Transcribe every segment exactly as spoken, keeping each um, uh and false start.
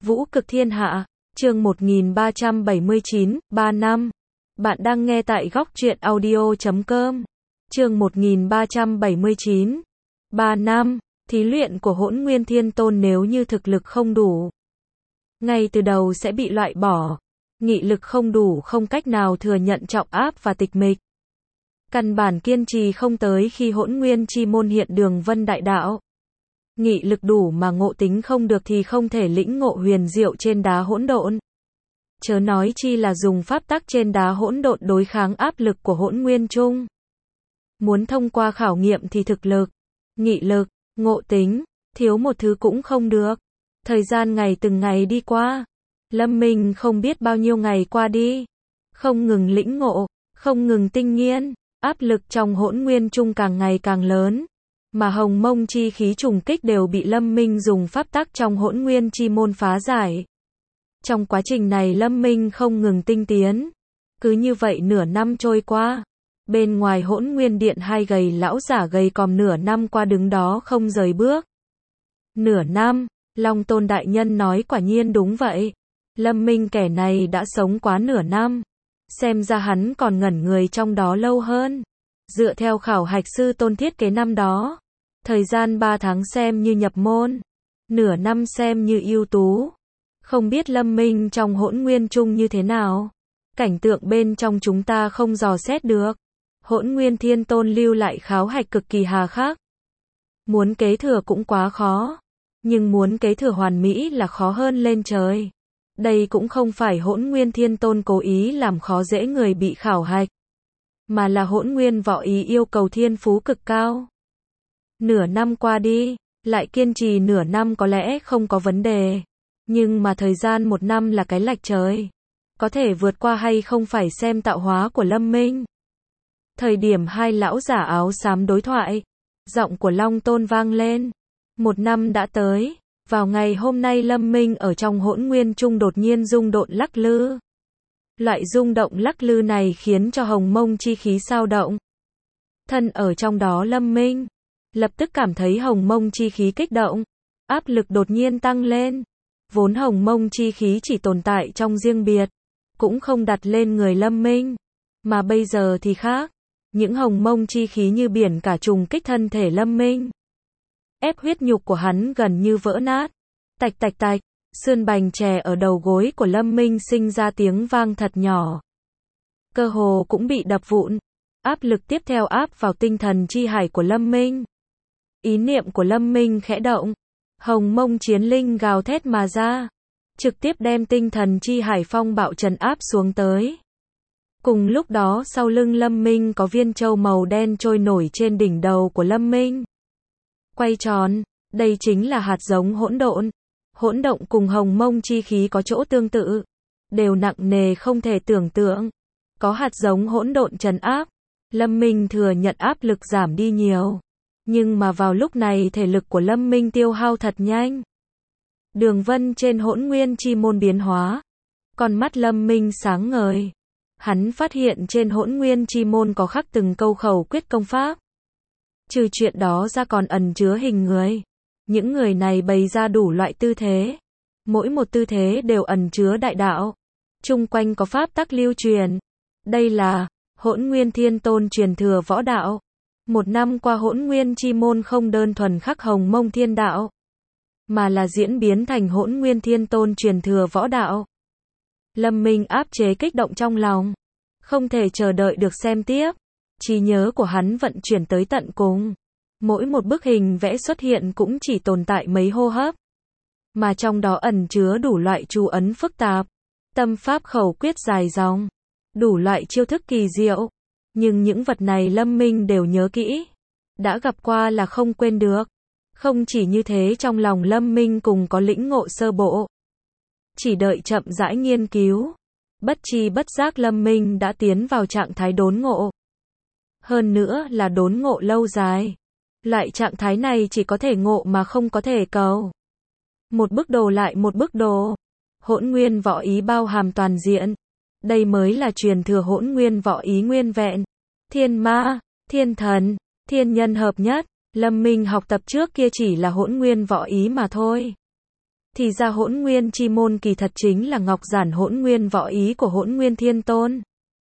Vũ cực thiên hạ, chương một nghìn ba trăm bảy mươi chín, ba năm. Bạn đang nghe tại góc truyện audio chấm com. Chương một nghìn ba trăm bảy mươi chín, ba năm. Thí luyện của Hỗn Nguyên Thiên Tôn nếu như thực lực không đủ, ngay từ đầu sẽ bị loại bỏ. Nghị lực không đủ không cách nào thừa nhận trọng áp và tịch mịch. Căn bản kiên trì không tới khi Hỗn Nguyên Chi Môn hiện đường vân đại đạo. Nghị lực đủ mà ngộ tính không được thì không thể lĩnh ngộ huyền diệu trên đá hỗn độn. Chớ nói chi là dùng pháp tắc trên đá hỗn độn đối kháng áp lực của Hỗn Nguyên Chung. Muốn thông qua khảo nghiệm thì thực lực, nghị lực, ngộ tính, thiếu một thứ cũng không được. Thời gian ngày từng ngày đi qua, Lâm Minh không biết bao nhiêu ngày qua đi, không ngừng lĩnh ngộ, không ngừng tinh nghiên, áp lực trong Hỗn Nguyên Chung càng ngày càng lớn. Mà hồng mông chi khí trùng kích đều bị Lâm Minh dùng pháp tắc trong Hỗn Nguyên Chi Môn phá giải. Trong quá trình này Lâm Minh không ngừng tinh tiến. Cứ như vậy nửa năm trôi qua. Bên ngoài Hỗn Nguyên Điện hai gầy lão giả gầy còm nửa năm qua đứng đó không rời bước. Nửa năm, Long Tôn Đại Nhân nói quả nhiên đúng vậy. Lâm Minh kẻ này đã sống quá nửa năm. Xem ra hắn còn ngẩn người trong đó lâu hơn. Dựa theo khảo hạch sư tôn thiết kế năm đó. Thời gian ba tháng xem như nhập môn, nửa năm xem như ưu tú. Không biết Lâm Minh trong Hỗn Nguyên Chung như thế nào. Cảnh tượng bên trong chúng ta không dò xét được. Hỗn Nguyên Thiên Tôn lưu lại khảo hạch cực kỳ hà khắc. Muốn kế thừa cũng quá khó. Nhưng muốn kế thừa hoàn mỹ là khó hơn lên trời. Đây cũng không phải Hỗn Nguyên Thiên Tôn cố ý làm khó dễ người bị khảo hạch. Mà là Hỗn Nguyên Võ Ý yêu cầu thiên phú cực cao. Nửa năm qua đi, lại kiên trì nửa năm có lẽ không có vấn đề. Nhưng mà thời gian một năm là cái lệch trời. Có thể vượt qua hay không phải xem tạo hóa của Lâm Minh. Thời điểm hai lão giả áo xám đối thoại, giọng của Long Tôn vang lên. Một năm đã tới, vào ngày hôm nay Lâm Minh ở trong Hỗn Nguyên Chung đột nhiên rung động lắc lư. Loại rung động lắc lư này khiến cho hồng mông chi khí xao động. Thân ở trong đó Lâm Minh lập tức cảm thấy hồng mông chi khí kích động, áp lực đột nhiên tăng lên. Vốn hồng mông chi khí chỉ tồn tại trong riêng biệt, cũng không đặt lên người Lâm Minh. Mà bây giờ thì khác, những hồng mông chi khí như biển cả trùng kích thân thể Lâm Minh. Ép huyết nhục của hắn gần như vỡ nát. Tạch tạch tạch, xương bành chè ở đầu gối của Lâm Minh sinh ra tiếng vang thật nhỏ. Cơ hồ cũng bị đập vụn. Áp lực tiếp theo áp vào tinh thần chi hải của Lâm Minh. Ý niệm của Lâm Minh khẽ động, hồng mông chiến linh gào thét mà ra, trực tiếp đem tinh thần chi hải phong bạo trấn áp xuống tới. Cùng lúc đó sau lưng Lâm Minh có viên châu màu đen trôi nổi trên đỉnh đầu của Lâm Minh. Quay tròn, đây chính là hạt giống hỗn độn. Hỗn động cùng hồng mông chi khí có chỗ tương tự, đều nặng nề không thể tưởng tượng. Có hạt giống hỗn độn trấn áp, Lâm Minh thừa nhận áp lực giảm đi nhiều. Nhưng mà vào lúc này thể lực của Lâm Minh tiêu hao thật nhanh. Đường vân trên Hỗn Nguyên Chi Môn biến hóa. Con mắt Lâm Minh sáng ngời. Hắn phát hiện trên Hỗn Nguyên Chi Môn có khắc từng câu khẩu quyết công pháp. Trừ chuyện đó ra còn ẩn chứa hình người. Những người này bày ra đủ loại tư thế. Mỗi một tư thế đều ẩn chứa đại đạo. Chung quanh có pháp tắc lưu truyền. Đây là Hỗn Nguyên Thiên Tôn truyền thừa võ đạo. Một năm qua Hỗn Nguyên Chi Môn không đơn thuần khắc hồng mông thiên đạo, mà là diễn biến thành Hỗn Nguyên Thiên Tôn truyền thừa võ đạo. Lâm Minh áp chế kích động trong lòng, không thể chờ đợi được xem tiếp. Trí nhớ của hắn vận chuyển tới tận cùng. Mỗi một bức hình vẽ xuất hiện cũng chỉ tồn tại mấy hô hấp, mà trong đó ẩn chứa đủ loại chú ấn phức tạp, tâm pháp khẩu quyết dài dòng, đủ loại chiêu thức kỳ diệu. Nhưng những vật này Lâm Minh đều nhớ kỹ. Đã gặp qua là không quên được. Không chỉ như thế trong lòng Lâm Minh cùng có lĩnh ngộ sơ bộ. Chỉ đợi chậm rãi nghiên cứu. Bất chi bất giác Lâm Minh đã tiến vào trạng thái đốn ngộ. Hơn nữa là đốn ngộ lâu dài. Loại trạng thái này chỉ có thể ngộ mà không có thể cầu. Một bức đồ lại một bức đồ. Hỗn Nguyên Võ Ý bao hàm toàn diện. Đây mới là truyền thừa Hỗn Nguyên Võ Ý nguyên vẹn. Thiên ma, thiên thần, thiên nhân hợp nhất. Lâm Minh học tập trước kia chỉ là Hỗn Nguyên Võ Ý mà thôi. Thì ra Hỗn Nguyên Chi Môn kỳ thật chính là ngọc giản hỗn nguyên võ ý của Hỗn Nguyên Thiên Tôn.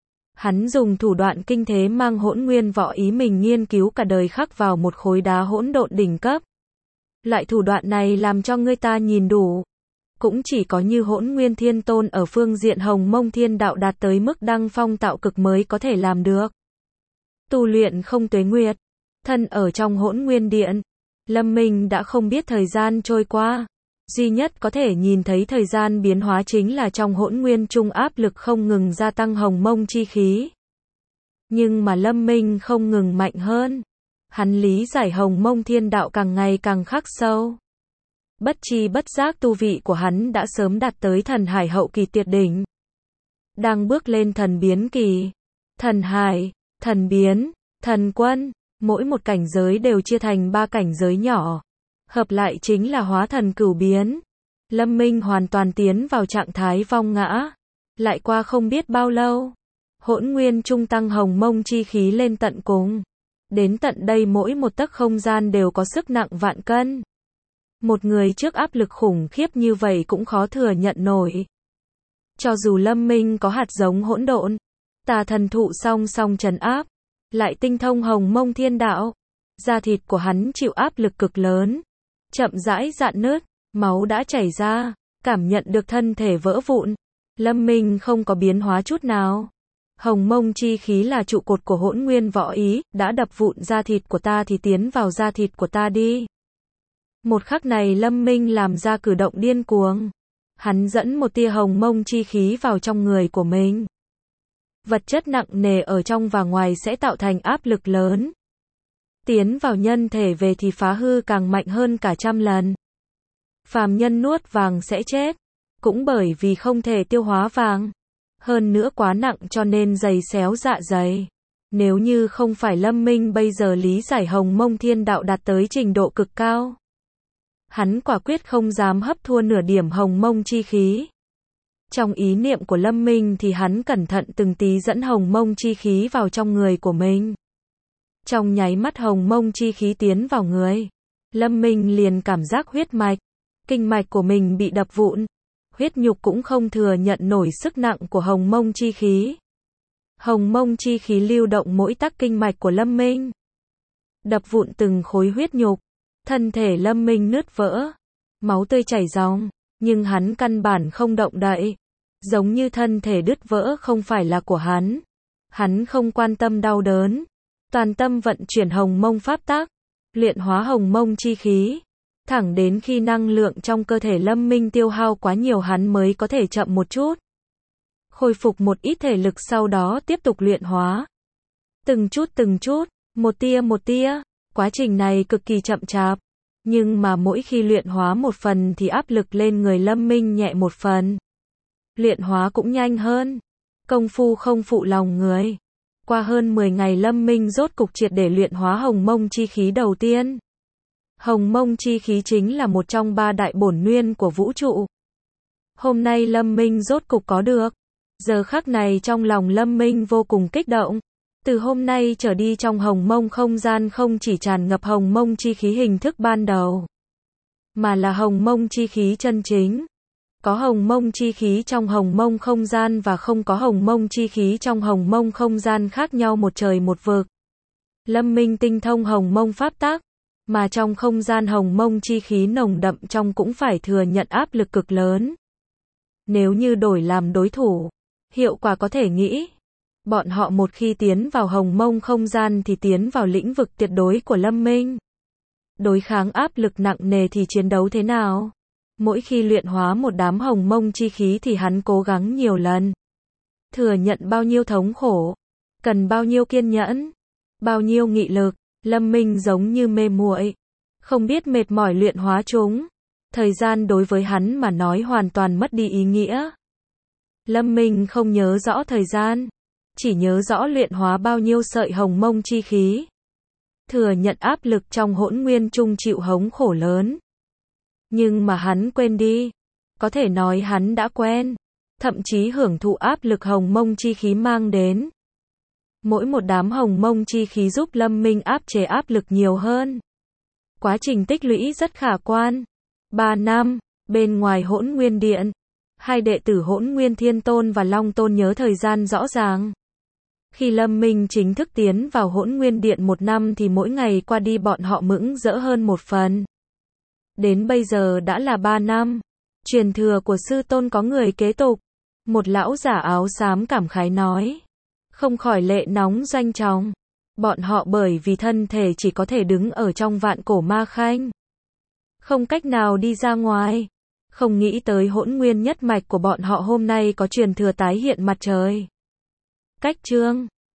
Hắn dùng thủ đoạn kinh thế mang hỗn nguyên võ ý mình nghiên cứu cả đời khắc vào một khối đá hỗn độn đỉnh cấp. Loại thủ đoạn này làm cho người ta nhìn đủ. Cũng chỉ có như Hỗn Nguyên Thiên Tôn ở phương diện Hồng Mông Thiên Đạo đạt tới mức đăng phong tạo cực mới có thể làm được. Tu luyện không tuế nguyệt, thân ở trong Hỗn Nguyên Điện, Lâm Minh đã không biết thời gian trôi qua. Duy nhất có thể nhìn thấy thời gian biến hóa chính là trong Hỗn Nguyên Trung áp lực không ngừng gia tăng Hồng Mông chi khí. Nhưng mà Lâm Minh không ngừng mạnh hơn. Hắn lý giải Hồng Mông Thiên Đạo càng ngày càng khắc sâu. Bất chi bất giác tu vị của hắn đã sớm đạt tới thần hải hậu kỳ tuyệt đỉnh. Đang bước lên thần biến kỳ. Thần hải, thần biến, thần quân, mỗi một cảnh giới đều chia thành ba cảnh giới nhỏ. Hợp lại chính là hóa thần cửu biến. Lâm Minh hoàn toàn tiến vào trạng thái vong ngã. Lại qua không biết bao lâu. Hỗn Nguyên Trung tăng Hồng Mông chi khí lên tận cùng. Đến tận đây mỗi một tấc không gian đều có sức nặng vạn cân. Một người trước áp lực khủng khiếp như vậy cũng khó thừa nhận nổi. Cho dù Lâm Minh có hạt giống hỗn độn, tà thần thụ song song trấn áp, lại tinh thông Hồng Mông Thiên Đạo, da thịt của hắn chịu áp lực cực lớn, chậm rãi rạn nứt, máu đã chảy ra, cảm nhận được thân thể vỡ vụn. Lâm Minh không có biến hóa chút nào. Hồng Mông chi khí là trụ cột của hỗn nguyên võ ý, đã đập vụn da thịt của ta thì tiến vào da thịt của ta đi. Một khắc này Lâm Minh làm ra cử động điên cuồng. Hắn dẫn một tia Hồng Mông chi khí vào trong người của mình. Vật chất nặng nề ở trong và ngoài sẽ tạo thành áp lực lớn. Tiến vào nhân thể về thì phá hư càng mạnh hơn cả trăm lần. Phàm nhân nuốt vàng sẽ chết, cũng bởi vì không thể tiêu hóa vàng. Hơn nữa quá nặng cho nên dày xéo dạ dày. Nếu như không phải Lâm Minh bây giờ lý giải Hồng Mông Thiên Đạo đạt tới trình độ cực cao, hắn quả quyết không dám hấp thua nửa điểm Hồng Mông chi khí. Trong ý niệm của Lâm Minh thì hắn cẩn thận từng tí dẫn Hồng Mông chi khí vào trong người của mình. Trong nháy mắt Hồng Mông chi khí tiến vào người, Lâm Minh liền cảm giác huyết mạch, kinh mạch của mình bị đập vụn. Huyết nhục cũng không thừa nhận nổi sức nặng của Hồng Mông chi khí. Hồng Mông chi khí lưu động mỗi tắc kinh mạch của Lâm Minh, đập vụn từng khối huyết nhục. Thân thể Lâm Minh nứt vỡ, máu tươi chảy ròng, nhưng hắn căn bản không động đậy. Giống như thân thể đứt vỡ không phải là của hắn. Hắn không quan tâm đau đớn, toàn tâm vận chuyển Hồng Mông pháp tắc, luyện hóa Hồng Mông chi khí. Thẳng đến khi năng lượng trong cơ thể Lâm Minh tiêu hao quá nhiều hắn mới có thể chậm một chút, khôi phục một ít thể lực, sau đó tiếp tục luyện hóa. Từng chút từng chút, một tia một tia, quá trình này cực kỳ chậm chạp. Nhưng mà mỗi khi luyện hóa một phần thì áp lực lên người Lâm Minh nhẹ một phần. Luyện hóa cũng nhanh hơn. Công phu không phụ lòng người. Qua hơn mười ngày Lâm Minh rốt cục triệt để luyện hóa Hồng Mông chi khí đầu tiên. Hồng Mông chi khí chính là một trong ba đại bổn nguyên của vũ trụ. Hôm nay Lâm Minh rốt cục có được. Giờ khắc này trong lòng Lâm Minh vô cùng kích động. Từ hôm nay trở đi trong Hồng Mông không gian không chỉ tràn ngập Hồng Mông chi khí hình thức ban đầu, mà là Hồng Mông chi khí chân chính. Có Hồng Mông chi khí trong Hồng Mông không gian và không có Hồng Mông chi khí trong Hồng Mông không gian khác nhau một trời một vực. Lâm Minh tinh thông Hồng Mông pháp tắc, mà trong không gian Hồng Mông chi khí nồng đậm trong cũng phải thừa nhận áp lực cực lớn. Nếu như đổi làm đối thủ, hiệu quả có thể nghĩ. Bọn họ một khi tiến vào Hồng Mông không gian thì tiến vào lĩnh vực tuyệt đối của Lâm Minh. Đối kháng áp lực nặng nề thì chiến đấu thế nào? Mỗi khi luyện hóa một đám Hồng Mông chi khí thì hắn cố gắng nhiều lần. Thừa nhận bao nhiêu thống khổ, cần bao nhiêu kiên nhẫn, bao nhiêu nghị lực. Lâm Minh giống như mê muội, không biết mệt mỏi luyện hóa chúng. Thời gian đối với hắn mà nói hoàn toàn mất đi ý nghĩa. Lâm Minh không nhớ rõ thời gian, chỉ nhớ rõ luyện hóa bao nhiêu sợi Hồng Mông chi khí. Thừa nhận áp lực trong hỗn nguyên trung chịu hống khổ lớn. Nhưng mà hắn quên đi. Có thể nói hắn đã quen, thậm chí hưởng thụ áp lực Hồng Mông chi khí mang đến. Mỗi một đám Hồng Mông chi khí giúp Lâm Minh áp chế áp lực nhiều hơn. Quá trình tích lũy rất khả quan. Ba năm, Bên ngoài Hỗn Nguyên Điện, hai đệ tử Hỗn Nguyên Thiên Tôn và Long Tôn nhớ thời gian rõ ràng. Khi Lâm Minh chính thức tiến vào Hỗn Nguyên Điện một năm thì mỗi ngày qua đi bọn họ mững rỡ hơn một phần. Đến bây giờ đã là ba năm. Truyền thừa của sư tôn có người kế tục. Một lão giả áo xám cảm khái nói. Không khỏi lệ nóng doanh trọng. Bọn họ bởi vì thân thể chỉ có thể đứng ở trong vạn cổ ma khanh. Không cách nào đi ra ngoài. Không nghĩ tới Hỗn Nguyên nhất mạch của bọn họ hôm nay có truyền thừa tái hiện mặt trời. Cách chương